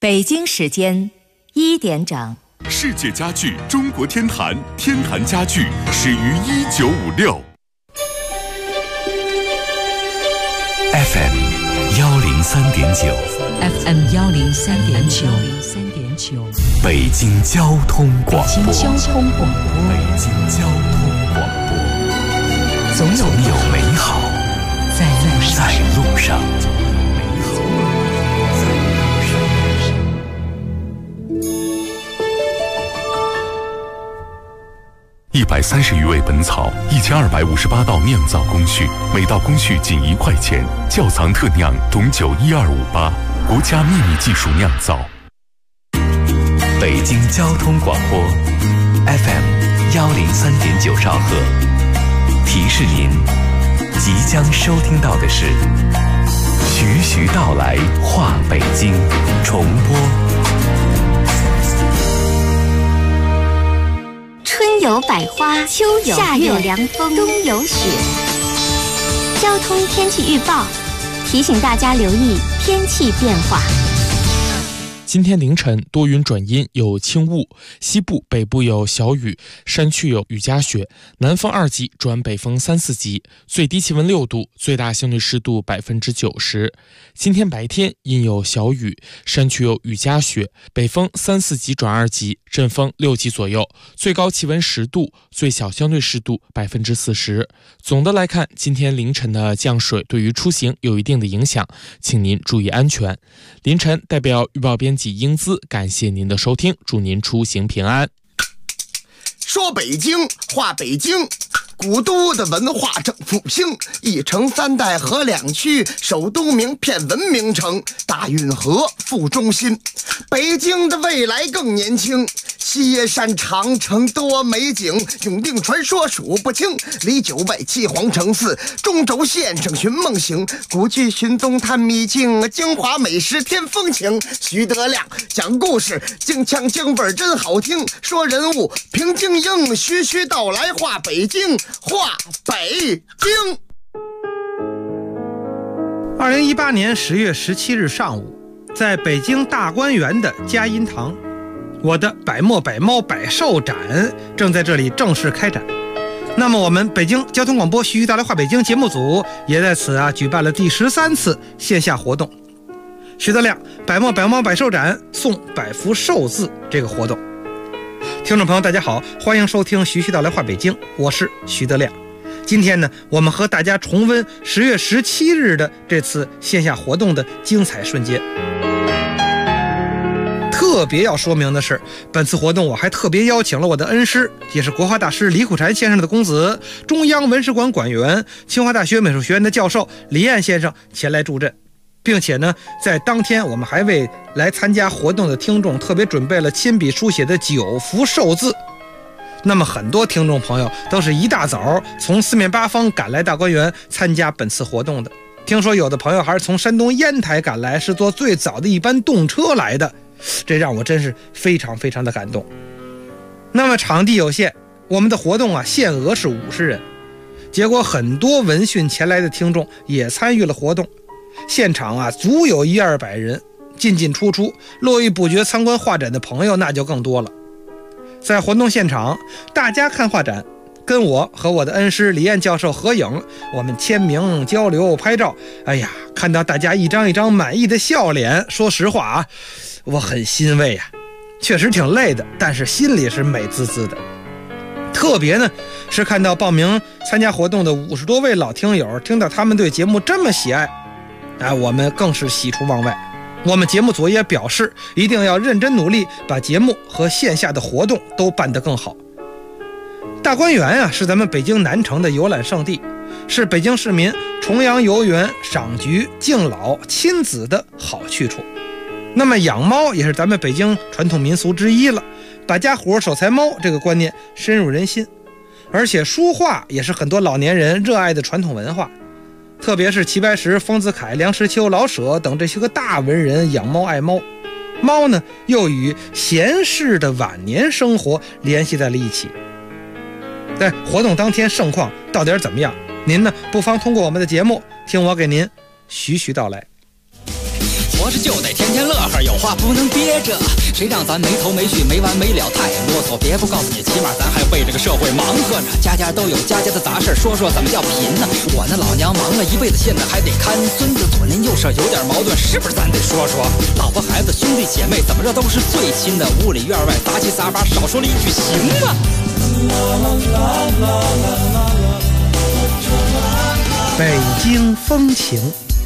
北京时间1点整。 世界家具中国天坛，天坛家具始于1956。 FM 103.9 FM 103.9 北京交通广播。 北京交通广播。 北京交通广播。总有美好在路上。 130余味本草，1258道酿造工序，每道工序仅1块钱。窖藏特酿董酒12588，国家秘密技术酿造。 北京交通广播 FM 103.9兆赫，提示您即将收听到的是徐徐道来话北京重播。 春有百花，秋有夏有凉风，冬有雪。交通天气预报提醒大家留意天气变化。 今天凌晨多云转阴，有轻雾，西部、北部有小雨，山区有雨夹雪，南风2级转北风3、4级，最低气温6度，最大相对湿度90%。今天白天阴有小雨，山区有雨夹雪，北风3、4级转2级，阵风6级左右，最高气温10度，最小相对湿度40%。总的来看，今天凌晨的降水对于出行有一定的影响，请您注意安全。凌晨代表预报编辑英姿感谢您的收听，祝您出行平安。 说北京话北京，古都的文化正复兴，一城3代河2区，首都名片文明城，大运河副中心。北京的未来更年轻，西山长城多美景，永定传说数不清，离9外7皇城4，中轴线上寻梦行，古剧寻踪探秘境，京华美食添风情。徐德亮讲故事，京腔京味真好听，说人物评京英，徐徐道来话北京，话北京。 2018年10月17日上午，在北京大观园的嘉荫堂，我的百墨百猫百兽展正在这里正式开展。那么我们北京交通广播徐徐道来话北京节目组也在此举办了第13次线下活动，徐德亮百墨百猫百兽展送百幅寿字这个活动。听众朋友大家好，欢迎收听徐徐道来话北京，我是徐德亮。今天呢，我们和大家重温10月17日的这次线下活动的精彩瞬间。特别要说明的是，本次活动我还特别邀请了我的恩师，也是国画大师李苦禅先生的公子，中央文史馆馆员、清华大学美术学院的教授李燕先生前来助阵，并且呢，在当天我们还为来参加活动的听众特别准备了亲笔书写的9幅寿字。那么很多听众朋友都是一大早从四面八方赶来大观园参加本次活动的，听说有的朋友还是从山东烟台赶来，是坐最早的一班动车来的，这让我真是非常非常的感动。那么场地有限，我们的活动限额是50人，结果很多闻讯前来的听众也参与了活动，现场足有100-200人，进进出出，络绎不绝参观画展的朋友那就更多了。在活动现场，大家看画展，跟我和我的恩师李燕教授合影，我们签名交流拍照，哎呀，看到大家一张一张满意的笑脸，说实话我很欣慰确实挺累的，但是心里是美滋滋的。特别呢是看到报名参加活动的50多位老听友，听到他们对节目这么喜爱，我们更是喜出望外。我们节目组也表示，一定要认真努力，把节目和线下的活动都办得更好。大观园是咱们北京南城的游览胜地，是北京市民重阳游园、赏菊、敬老、亲子的好去处。那么养猫也是咱们北京传统民俗之一了，把家伙守财猫这个观念深入人心，而且书画也是很多老年人热爱的传统文化。特别是齐白石、丰子恺、梁实秋、老舍等这些个大文人养猫爱猫，猫呢又与闲适的晚年生活联系在了一起。在活动当天盛况到底怎么样，您呢不妨通过我们的节目听我给您徐徐道来。 活着就得天天乐呵，有话不能憋着。谁让咱没头没绪没完没了太啰嗦，别不告诉你，起码咱还为这个社会忙活呢。家家都有家家的杂事，说说怎么叫贫呢？我那老娘忙了一辈子，现在还得看孙子，左邻右舍有点矛盾，是不是咱得说说？老婆孩子兄弟姐妹怎么着都是最亲的，屋里院外杂七杂八，少说了一句行吗？ 北京风情。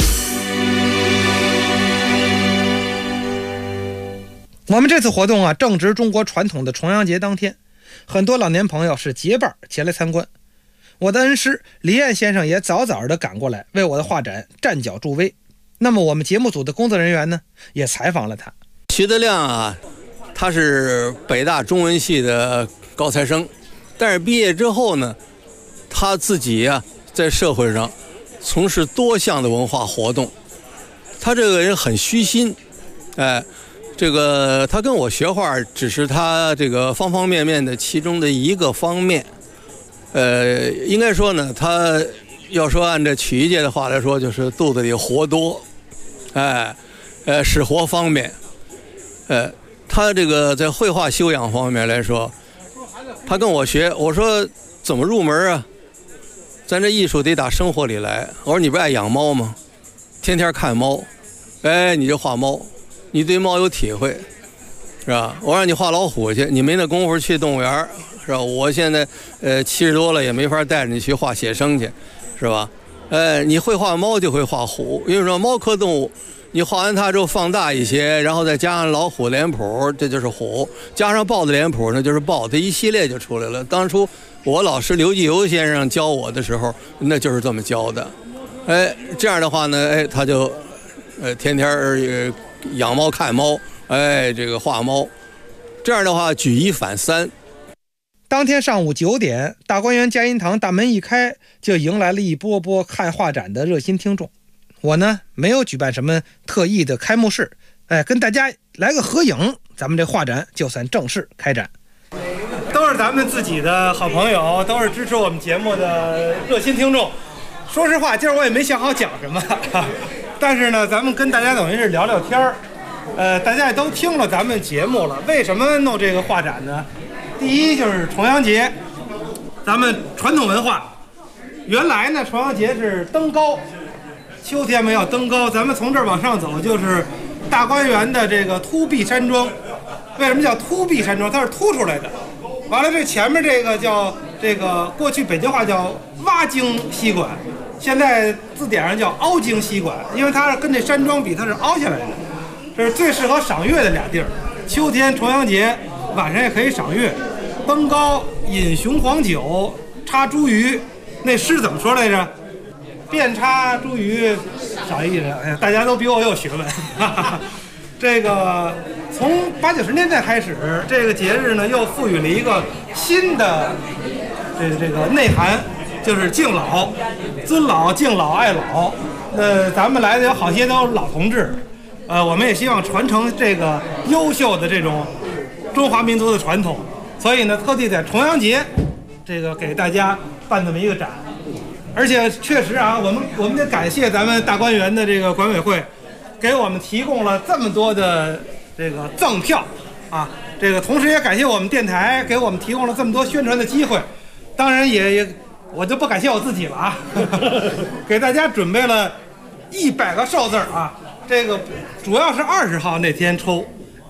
我们这次活动啊，正值中国传统的重阳节当天，很多老年朋友是结伴前来参观。我的恩师李燕先生也早早的赶过来，为我的画展站脚助威。那么我们节目组的工作人员呢，也采访了他。 徐德亮啊，他是北大中文系的高材生，但是毕业之后呢，他自己啊在社会上从事多项的文化活动。他这个人很虚心，这个他跟我学画只是他这个方方面面的其中的一个方面。应该说呢，他要说按照曲艺界的话来说，就是肚子里活多，使活方便。他这个在绘画修养方面来说，他跟我学，我说怎么入门啊？咱这艺术得打生活里来。我说你不爱养猫吗？天天看猫，你就画猫，你对猫有体会，是吧？我让你画老虎去，你没那功夫去动物园，是吧？我现在70多了，也没法带着你去画写生去，是吧？你会画猫就会画虎，因为说猫科动物，你画完它之后放大一些，然后再加上老虎脸谱，这就是虎；加上豹子脸谱，那就是豹，这一系列就出来了。当初我老师刘继游先生教我的时候，那就是这么教的。这样的话呢，他就天天养猫看猫，这个画猫，这样的话举一反三。 当天上午9点，大观园佳音堂大门一开，就迎来了一波波看画展的热心听众。我呢，没有举办什么特意的开幕式，跟大家来个合影，咱们这画展就算正式开展。都是咱们自己的好朋友，都是支持我们节目的热心听众。说实话，今儿我也没想好讲什么，但是呢，咱们跟大家等于是聊聊天儿。大家也都听了咱们节目了，为什么弄这个画展呢？第一就是重阳节，咱们传统文化，原来呢重阳节是登高，秋天嘛要登高，咱们从这儿往上走就是大观园的这个凸壁山庄。为什么叫凸壁山庄？它是凸出来的。完了，这前面这个叫这个过去北京话叫挖经西馆，现在字典上叫凹经西馆，因为它跟这山庄比，它是凹下来的。这是最适合赏月的俩地儿。秋天重阳节晚上也可以赏月，登高饮雄黄酒，插茱萸。那诗怎么说来着？遍插茱萸少一人。哎呀，大家都比我有学问。这个从80、90年代开始，这个节日呢又赋予了一个新的这个内涵，就是敬老、尊老、敬老、爱老。咱们来的有好些都是老同志，我们也希望传承这个优秀的这种中华民族的传统，所以呢，特地在重阳节这个给大家办这么一个展。而且确实啊，我们得感谢咱们大观园的这个管委会，给我们提供了这么多的这个赠票啊，这个同时也感谢我们电台给我们提供了这么多宣传的机会。当然也我就不感谢我自己了啊，给大家准备了100个寿字啊，这个主要是20号那天抽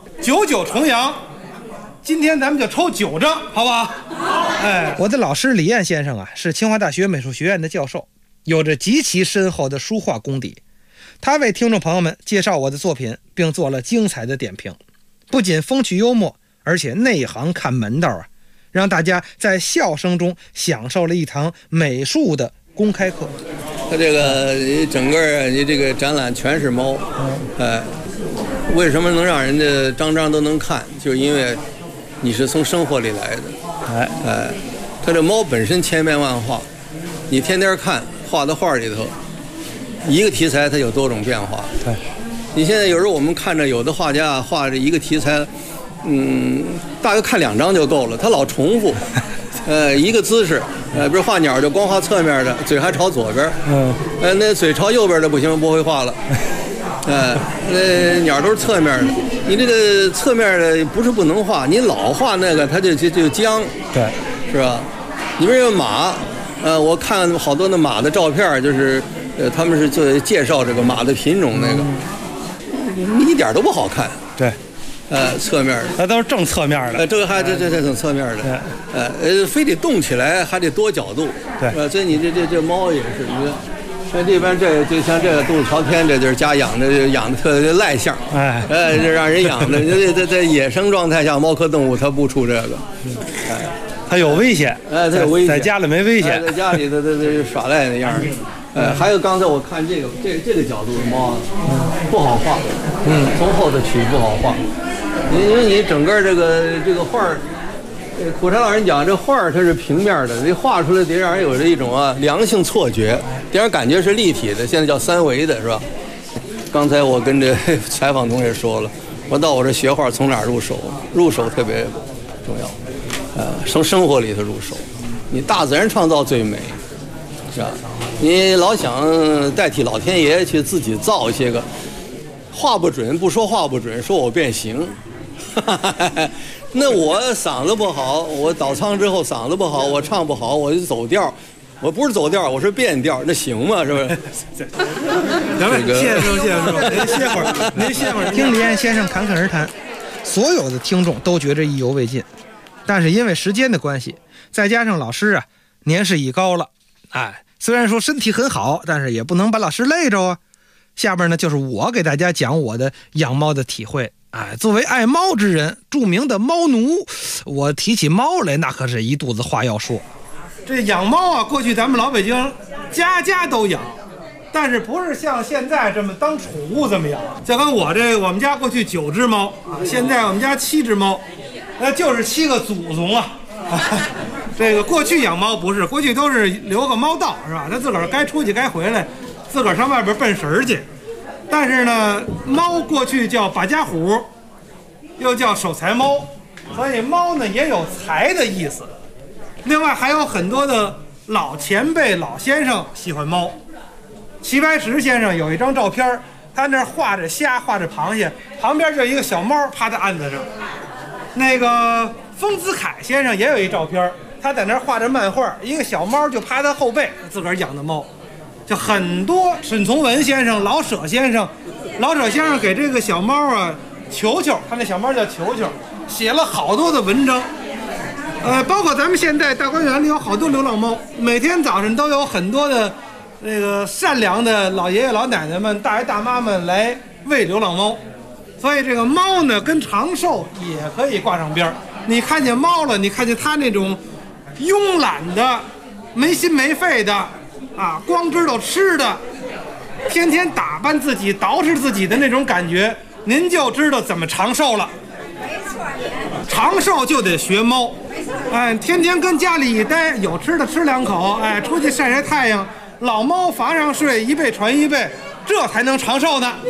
，99重阳，今天咱们就抽9张，好不好？我的老师李燕先生啊，是清华大学美术学院的教授，有着极其深厚的书画功底。他为听众朋友们介绍我的作品，并做了精彩的点评，不仅风趣幽默，而且内行看门道啊，让大家在笑声中享受了一堂美术的公开课。 他这个整个你这个展览全是猫，为什么能让人家张张都能看？就是因为你是从生活里来的，他这猫本身千变万化，你天天看画的画里头。一个题材它有多种变化。对，你现在有时候我们看着有的画家画着一个题材，大概看2张就够了，他老重复，一个姿势，比如画鸟就光画侧面的，嘴还朝左边，那嘴朝右边的不行，不会画了。 鸟都是侧面的，你这个侧面的不是不能画，你老画那个它就僵， 对， 是吧？你比如马，我看好多那马的照片，就是他们是做介绍这个马的品种那个，一点都不好看。 对。 侧面的， 那都是正侧面的。 这个还这正侧面的，非得动起来，还得多角度。 对， 所以你这猫也是，你像这边这就像这个动物朝天，这就是家养的特别赖相。这让人养的，在野生状态下，猫科动物它不出这个。 它有危险。 它有危险。 在家里没危险。 在家里它耍赖那样的。还有刚才我看这个角度的猫，不好画。从后头取不好画。因为你整个这个画儿，苦禅老人讲，这画儿它是平面的，这画出来得让人有着一种良性错觉，得让人感觉是立体的，现在叫三维的，是吧？刚才我跟这采访同学说了，我到我这学画从哪儿入手？入手特别重要，从生活里头入手。你大自然创造最美，是吧？你老想代替老天爷去自己造一些个画不准，不说画不准，说我变形。那我嗓子不好，我倒仓之后嗓子不好，我唱不好，我就走调。我不是走调，我是变调，那行吗？是不是？ 行了，谢谢师傅，谢谢师傅，您歇会儿，您歇会儿。听李岩先生侃侃而谈，所有的听众都觉着意犹未尽，但是因为时间的关系，再加上老师年事已高了，虽然说身体很好，但是也不能把老师累着啊。下边呢，就是我给大家讲我的养猫的体会。作为爱猫之人，著名的猫奴，我提起猫来，那可是一肚子话要说。这养猫过去咱们老北京家家都养，但是不是像现在这么当宠物这么养。就跟我们家过去9只猫现在我们家7只猫，那就是7个祖宗啊。这个过去养猫不是，过去都是留个猫道，是吧？它自个儿该出去该回来，自个儿上外边奔食儿去。但是呢，猫过去叫把家虎，又叫守财猫，所以猫呢也有财的意思。另外还有很多的老前辈、老先生喜欢猫。齐白石先生有一张照片，他那画着虾，画着螃蟹，旁边就一个小猫趴在案子上。那个丰子恺先生也有一照片，他在那画着漫画，一个小猫就趴他后背，自个儿养的猫。就很多沈从文先生、老舍先生给这个小猫球球，他那小猫叫球球，写了好多的文章。包括咱们现在大观园里有好多流浪猫，每天早晨都有很多的那个善良的老爷爷老奶奶们、大爷大妈们来喂流浪猫。所以这个猫呢，跟长寿也可以挂上边。你看见猫了，你看见它那种慵懒的、没心没肺的。光知道吃的，天天打扮自己、捯饬自己的那种感觉，您就知道怎么长寿了。长寿就得学猫，天天跟家里一待，有吃的吃2口，出去晒晒太阳，老猫房上睡，一辈传一辈，这才能长寿呢。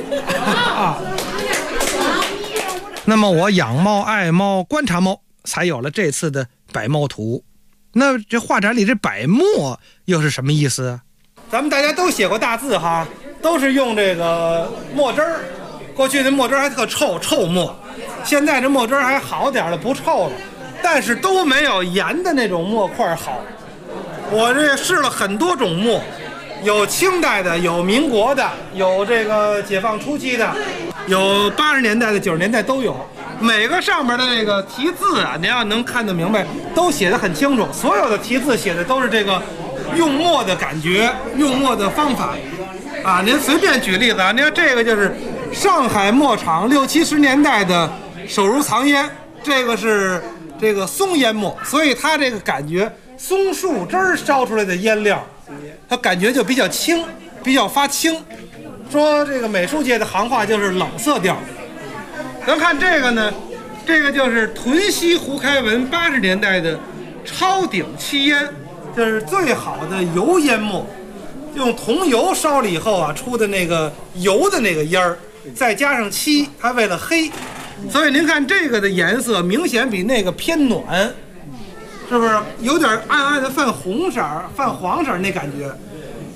那么我养猫、爱猫、观察猫，才有了这次的百猫图。那这画展里这百墨又是什么意思？咱们大家都写过大字哈，都是用这个墨汁儿。过去的墨汁还特臭墨，现在这墨汁还好点了，不臭了，但是都没有盐的那种墨块好。我这试了很多种墨，有清代的，有民国的，有这个解放初期的，有80年代的、90年代都有。每个上面的那个题字您要能看得明白，都写得很清楚。所有的题字写的都是这个用墨的感觉，用墨的方法您随便举例子您看这个就是上海墨厂60、70年代的手如藏烟，这个是这个松烟墨，所以它这个感觉松树枝烧出来的烟料，它感觉就比较轻，比较发青。说这个美术界的行话就是冷色调。咱看这个呢，这个就是屯溪胡开文80年代的超顶漆烟，就是最好的油烟墨，用桐油烧了以后出的那个油的那个烟儿，再加上漆，它为了黑，所以您看这个的颜色明显比那个偏暖，是不是有点暗暗的泛红色、泛黄色那感觉？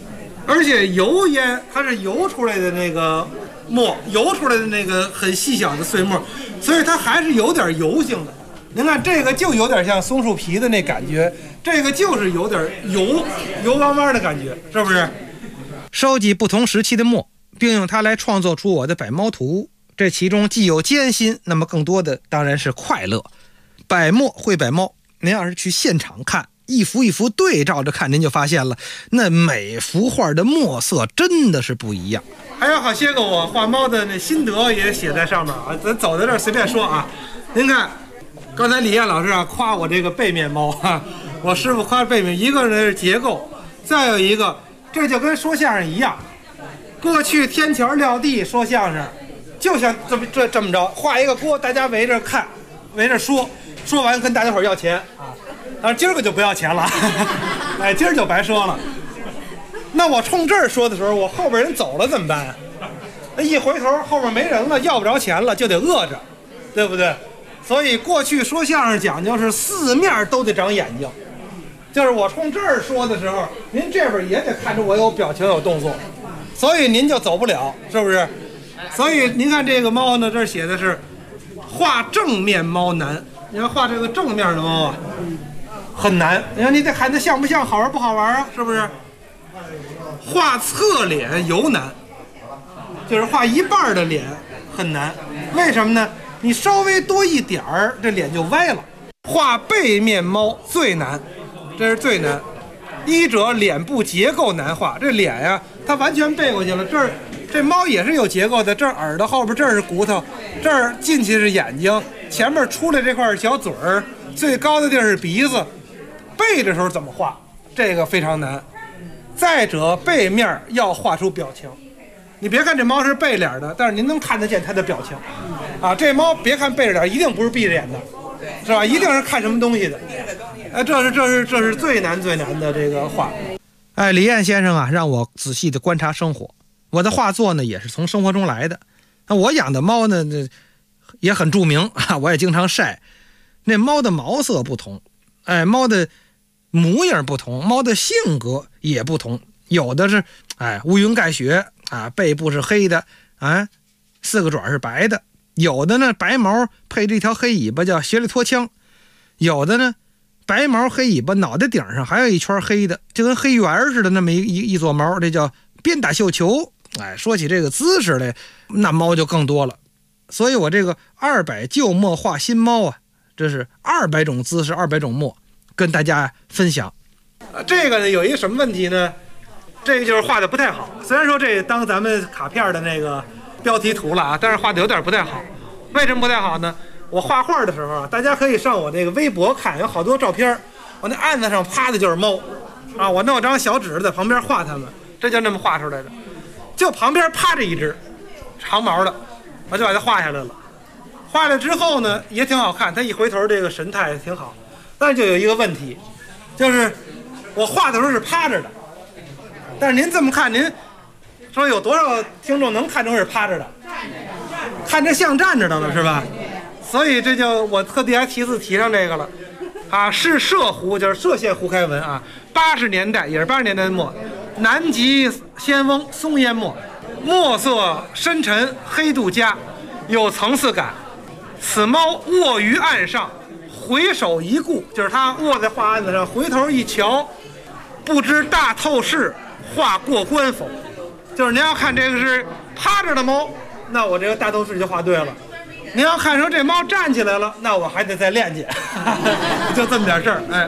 而且油烟它是油出来的那个沫，油出来的那个很细小的碎沫，所以它还是有点油性的。您看这个就有点像松树皮的那感觉，这个就是有点油汪汪的感觉，是不是？收集不同时期的墨，并用它来创作出我的百猫图，这其中既有艰辛，那么更多的当然是快乐。百墨绘百猫，您要是去现场看，一幅一幅对照着看，您就发现了那每幅画的墨色真的是不一样。还有好些个我画猫的那心得也写在上面啊，咱走在这儿随便说啊。您看刚才李艳老师啊夸我这个背面猫啊，我师傅夸背面，一个是结构，再有一个这就跟说相声一样，过去天桥撂地说相声就像这么着，画一个锅，大家围着看，围着说完跟大家伙要钱啊。当然今儿个就不要钱了哎，今儿就白说了。那我冲这儿说的时候，我后边人走了怎么办？那一回头后边没人了，要不着钱了，就得饿着，对不对？所以过去说相声讲究是四面都得长眼睛，就是我冲这儿说的时候，您这边也得看着我有表情有动作，所以您就走不了，是不是？所以您看这个猫呢，这儿写的是画正面猫难。你要画这个正面的猫啊很难，你看你得看它像不像，好玩不好玩啊，是不是？画侧脸尤难，就是画一半的脸很难。为什么呢？你稍微多一点儿，这脸就歪了。画背面猫最难，这是最难。一者脸部结构难画，这脸呀，它完全背过去了。这猫也是有结构的，这耳朵后边这是骨头，这儿进去是眼睛，前面出来这块小嘴儿，最高的地儿是鼻子。背的时候怎么画？这个非常难。再者，背面要画出表情。你别看这猫是背脸的，但是您能看得见它的表情啊。这猫别看背着脸，一定不是闭着眼的，是吧？一定是看什么东西的。哎，这是最难的这个画。哎，李艳先生啊，让我仔细的观察生活。我的画作呢，也是从生活中来的。那我养的猫呢，也很著名啊，我也经常晒。那猫的毛色不同，哎，猫的模样不同，猫的性格也不同。有的是乌云盖雪啊，背部是黑的啊，4个爪是白的。有的呢白毛配着一条黑尾巴叫斜里拖枪，有的呢白毛黑尾巴，脑袋顶上还有一圈黑的，就跟黑圆似的那么一撮毛，这叫鞭打绣球。哎，说起这个姿势来，那猫就更多了。所以我这个200旧墨画新猫啊，这是200种姿势，200种墨跟大家分享。这个呢有一个什么问题呢？这个就是画的不太好，虽然说这当咱们卡片的那个标题图了啊，但是画的有点不太好。为什么不太好呢？我画画的时候啊，大家可以上我这个微博看，有好多照片，我那案子上趴的就是猫啊，我弄张小纸在旁边画它们，这就那么画出来的。就旁边趴着一只长毛的，我就把它画下来了。画了之后呢，也挺好看，它一回头这个神态挺好。但是就有一个问题，就是我画的时候是趴着的，但是您这么看，您说有多少听众能看成是趴着的？看着像站着的了，是吧？所以这就我特地还题字提上这个了啊，是射壶，就是歙县胡开文啊，80年代也是80年代的墨，南极仙翁松烟墨，墨色深沉，黑度佳，有层次感。此猫卧于岸上，回首一顾，就是它卧在画案子上，回头一瞧，不知大透视画过关否？就是您要看这个是趴着的猫，那我这个大透视就画对了。您要看成这猫站起来了，那我还得再练去就这么点事儿。哎，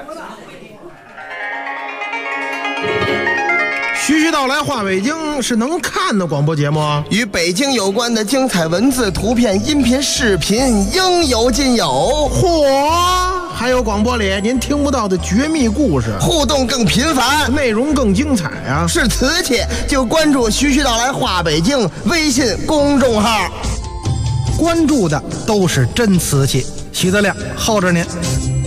徐徐道来话北京是能看的广播节目， 与北京有关的精彩文字、图片、音频、视频应有尽有。 嚯，还有广播里您听不到的绝密故事， 互动更频繁， 内容更精彩啊！ 是瓷器就关注徐徐道来话北京微信公众号， 关注的都是真瓷器。徐德亮候着您。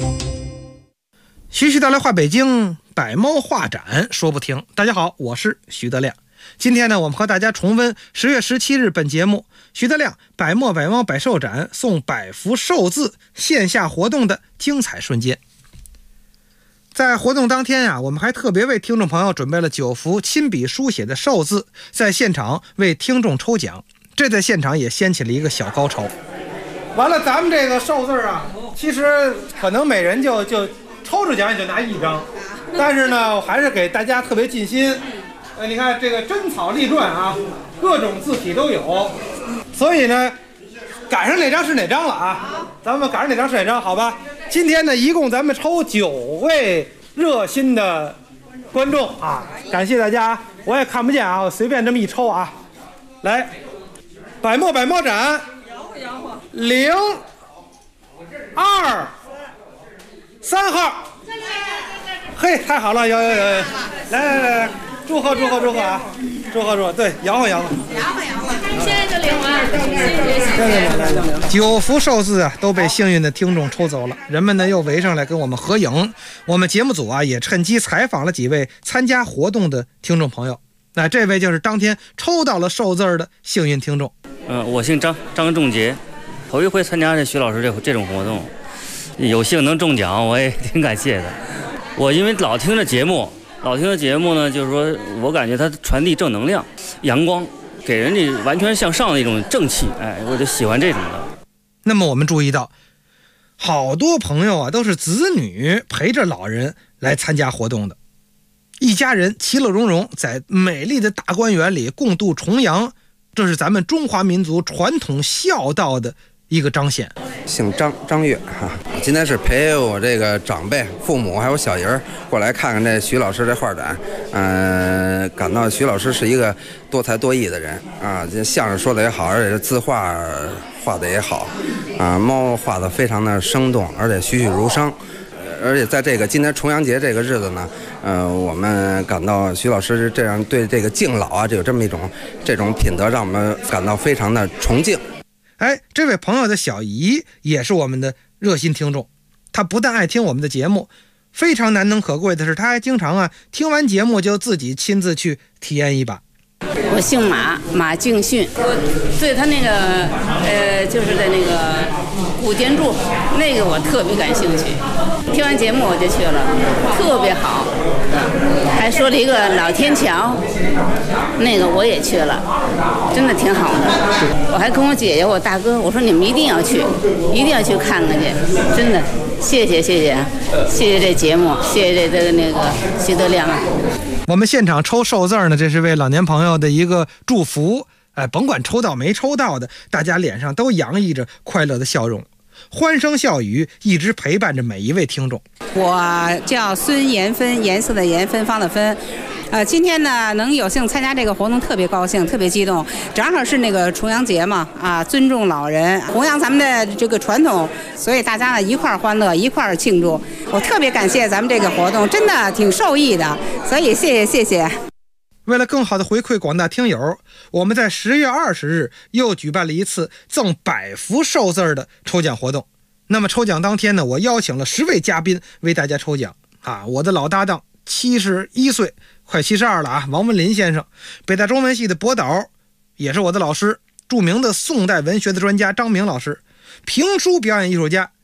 徐徐道来话北京百猫画展说不停。大家好，我是徐德亮。今天呢，我们和大家重温10月17日本节目徐德亮百墨百猫百寿展送100幅寿字线下活动的精彩瞬间。 在活动当天呀，我们还特别为听众朋友准备了9幅亲笔书写的寿字，在现场为听众抽奖，这在现场也掀起了一个小高潮。完了，咱们这个寿字啊，其实可能每人就抽着奖也就拿1张，但是呢，我还是给大家特别尽心。你看这个真草隶篆啊，各种字体都有，所以呢，赶上哪张是哪张了啊？咱们赶上哪张是哪张，好吧？今天呢，一共咱们抽9位热心的观众啊，感谢大家，我也看不见啊，我随便这么一抽啊，来，百墨斩，0、2、3号，嘿，太好了，有，来，祝贺啊，祝贺，对，摇晃， 现在就领完，谢谢。 9幅寿字啊都被幸运的听众抽走了，人们呢又围上来跟我们合影。我们节目组啊也趁机采访了几位参加活动的听众朋友。那这位就是当天抽到了寿字的幸运听众。 我姓张仲杰，头一回参加这徐老师这种活动，有幸能中奖，我也挺感谢的。我因为老听着节目呢，就是说我感觉它传递正能量、阳光，给人家完全向上的一种正气，我就喜欢这种的。 那么我们注意到，好多朋友啊都是子女陪着老人来参加活动的，一家人其乐融融，在美丽的大观园里共度重阳，这是咱们中华民族传统孝道的一个彰显。 姓张月哈，今天是陪我这个长辈、父母还有小人过来看看这徐老师这画展。感到徐老师是一个多才多艺的人啊，这相声说的也好，而且字画画的也好啊，猫画的非常的生动，而且栩栩如生。而且在这个今天重阳节这个日子呢，我们感到徐老师这样对这个敬老啊，就有这么一种这种品德，让我们感到非常的崇敬。 这位朋友的小姨也是我们的热心听众，她不但爱听我们的节目，非常难能可贵的是，她还经常听完节目就自己亲自去体验一把。 我姓马敬训，我对他那个就是在那个古建筑那个我特别感兴趣，听完节目我就去了，特别好。还说了一个老天桥，那个我也去了，真的挺好的。我还跟我姐姐、我大哥，我说你们一定要去看看去，真的。谢谢这节目，谢谢这那个徐德亮啊。 我们现场抽寿字呢，这是为老年朋友的一个祝福。甭管抽到没抽到的，大家脸上都洋溢着快乐的笑容，欢声笑语一直陪伴着每一位听众。 我叫孙延芬，颜色的颜，芬芳的芬。今天呢能有幸参加这个活动，特别高兴，特别激动。正好是那个重阳节嘛，尊重老人，弘扬咱们的这个传统，所以大家呢一块儿欢乐，一块儿庆祝。我特别感谢咱们这个活动，真的挺受益的，所以谢谢。 为了更好的回馈广大听友，我们在10月20日又举办了一次赠100幅寿字的抽奖活动。那么抽奖当天呢，我邀请了10位嘉宾为大家抽奖我的老搭档71岁快72了王文林先生，北大中文系的博导，也是我的老师，著名的宋代文学的专家张明老师，评书表演艺术家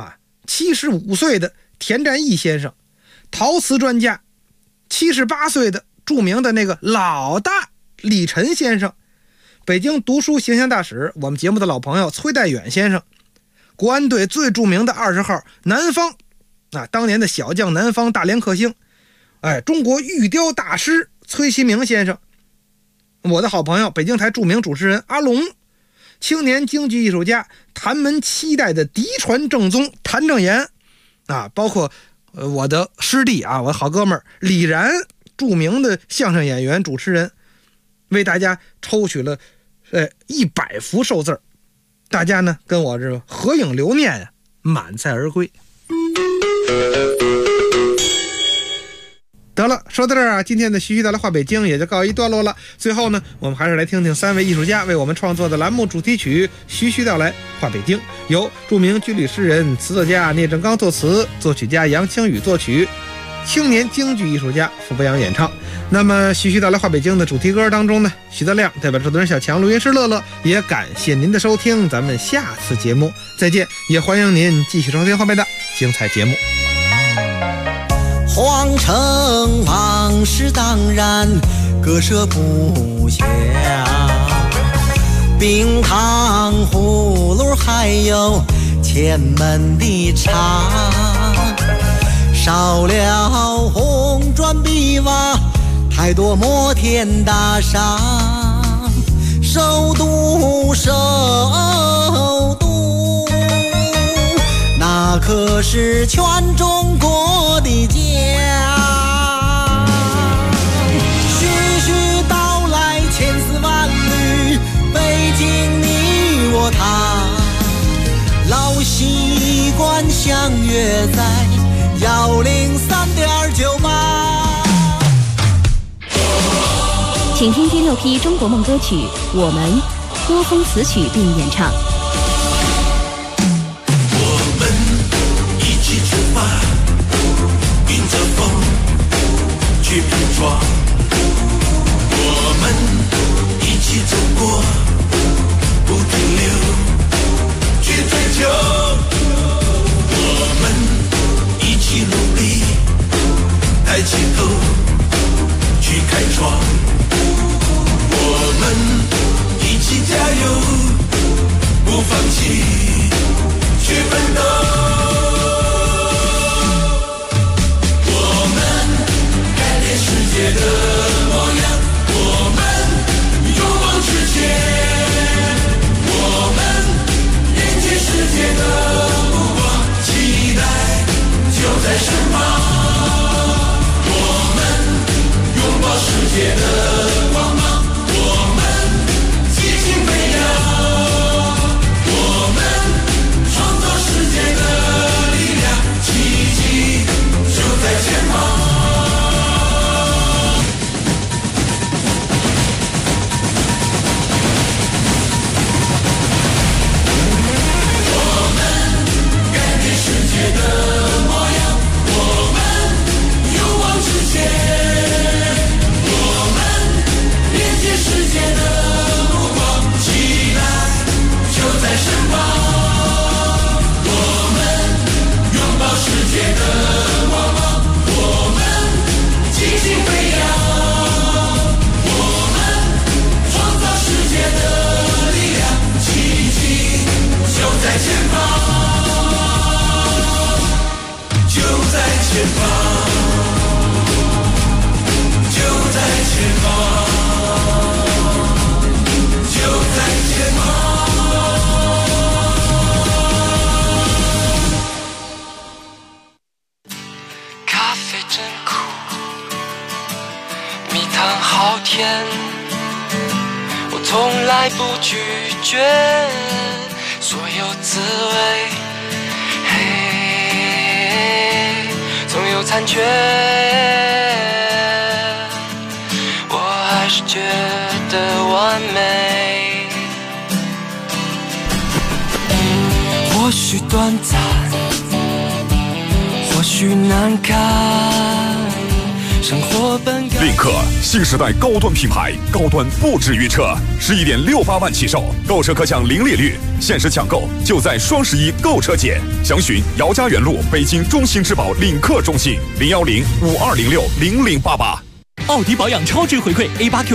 75岁的田占义先生，陶瓷专家78岁的著名的那个老大李晨先生，北京读书形象大使，我们节目的老朋友崔代远先生，国安队最著名的20号南方当年的小将南方大连克星，中国玉雕大师崔其明先生，我的好朋友北京台著名主持人阿龙，青年京剧艺术家谭门7代的嫡传正宗谭正岩包括我的师弟我的好哥们儿李然，著名的相声演员主持人，为大家抽取了100幅寿字，大家呢跟我这合影留念满载而归。得了，说到这儿今天的徐徐道来话北京也就告一段落了。最后呢，我们还是来听听3位艺术家为我们创作的栏目主题曲《徐徐道来话北京》，由著名军旅诗人、词作家聂正刚作词，作曲家杨清宇作曲，青年京剧艺术家傅博洋演唱。那么徐徐道来话北京的主题歌当中呢，徐德亮代表制作人小强、录音师乐乐，也感谢您的收听，咱们下次节目再见，也欢迎您继续收听后面的精彩节目。 皇城往事当然割舍不下，冰糖葫芦还有前门的茶，少了红砖碧瓦，太多摩天大厦。首都，首都，那可是全中国的家。徐徐道来千丝万缕，北京你我他，老习惯相约在103.98。 请听第6批中国梦歌曲《我们》，郭峰词曲并演唱。 我们一起出发，迎着风去拼闯。我们一起走过，不停留，去追求。我们一起努力，抬起头去开创。我们一起加油，不放弃，去奋斗。我们改变世界的模样，我们勇往直前，我们连接世界的目光，期待就在身旁。我们拥抱世界的光芒。 从来不拒绝所有滋味，总有残缺，我还是觉得完美。或许短暂，或许难堪，生活本该。 领克新时代高端品牌，高端不止于车，11.68万起售，购车可享零利率，限时抢购就在双11购车节，详询姚家园路北京中心之宝领克中心010-5206-0088。 奥迪保养超值回馈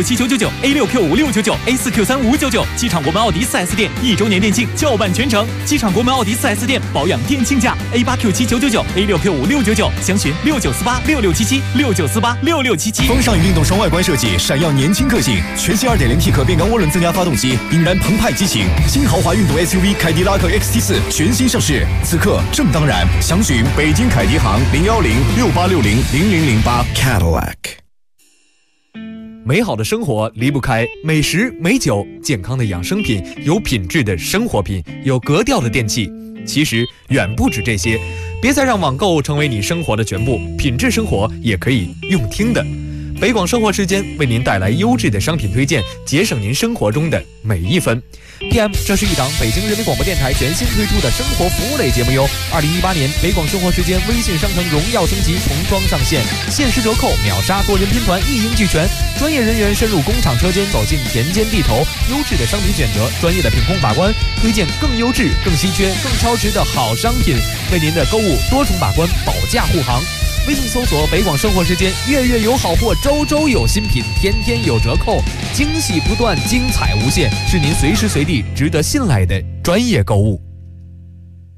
A8Q799、A6Q5699、A4Q3599，机场国门奥迪 4S 店1周年店庆叫办全程，机场国门奥迪 4S 店保养店庆价 A8Q7999、A6Q5699，详询69486677、69486677。 风尚与运动双外观设计，闪耀年轻个性。全新 2.0T 可变缸涡轮增压发动机，引燃澎湃激情。新豪华运动 SUV 凯迪拉克 XT4 全新上市，此刻正当然。详询北京凯迪行01068600008 Cadillac。 美好的生活离不开美食、美酒、健康的养生品、有品质的生活品、有格调的电器。其实远不止这些，别再让网购成为你生活的全部，品质生活也可以用听的。北广生活时间为您带来优质的商品推荐，节省您生活中的每一分。PM， 这是一档北京人民广播电台全新推出的生活服务类节目哟。2018年北广生活时间微信商城荣耀升级重装上线，限时折扣、秒杀、多人拼团一应俱全，专业人员深入工厂车间，走进田间地头，优质的商品选择，专业的品控把关，推荐更优质、更稀缺、更超值的好商品，为您的购物多重把关，保驾护航。 微信搜索北广生活时间，月月有好货，周周有新品，天天有折扣，惊喜不断，精彩无限，是您随时随地值得信赖的专业购物。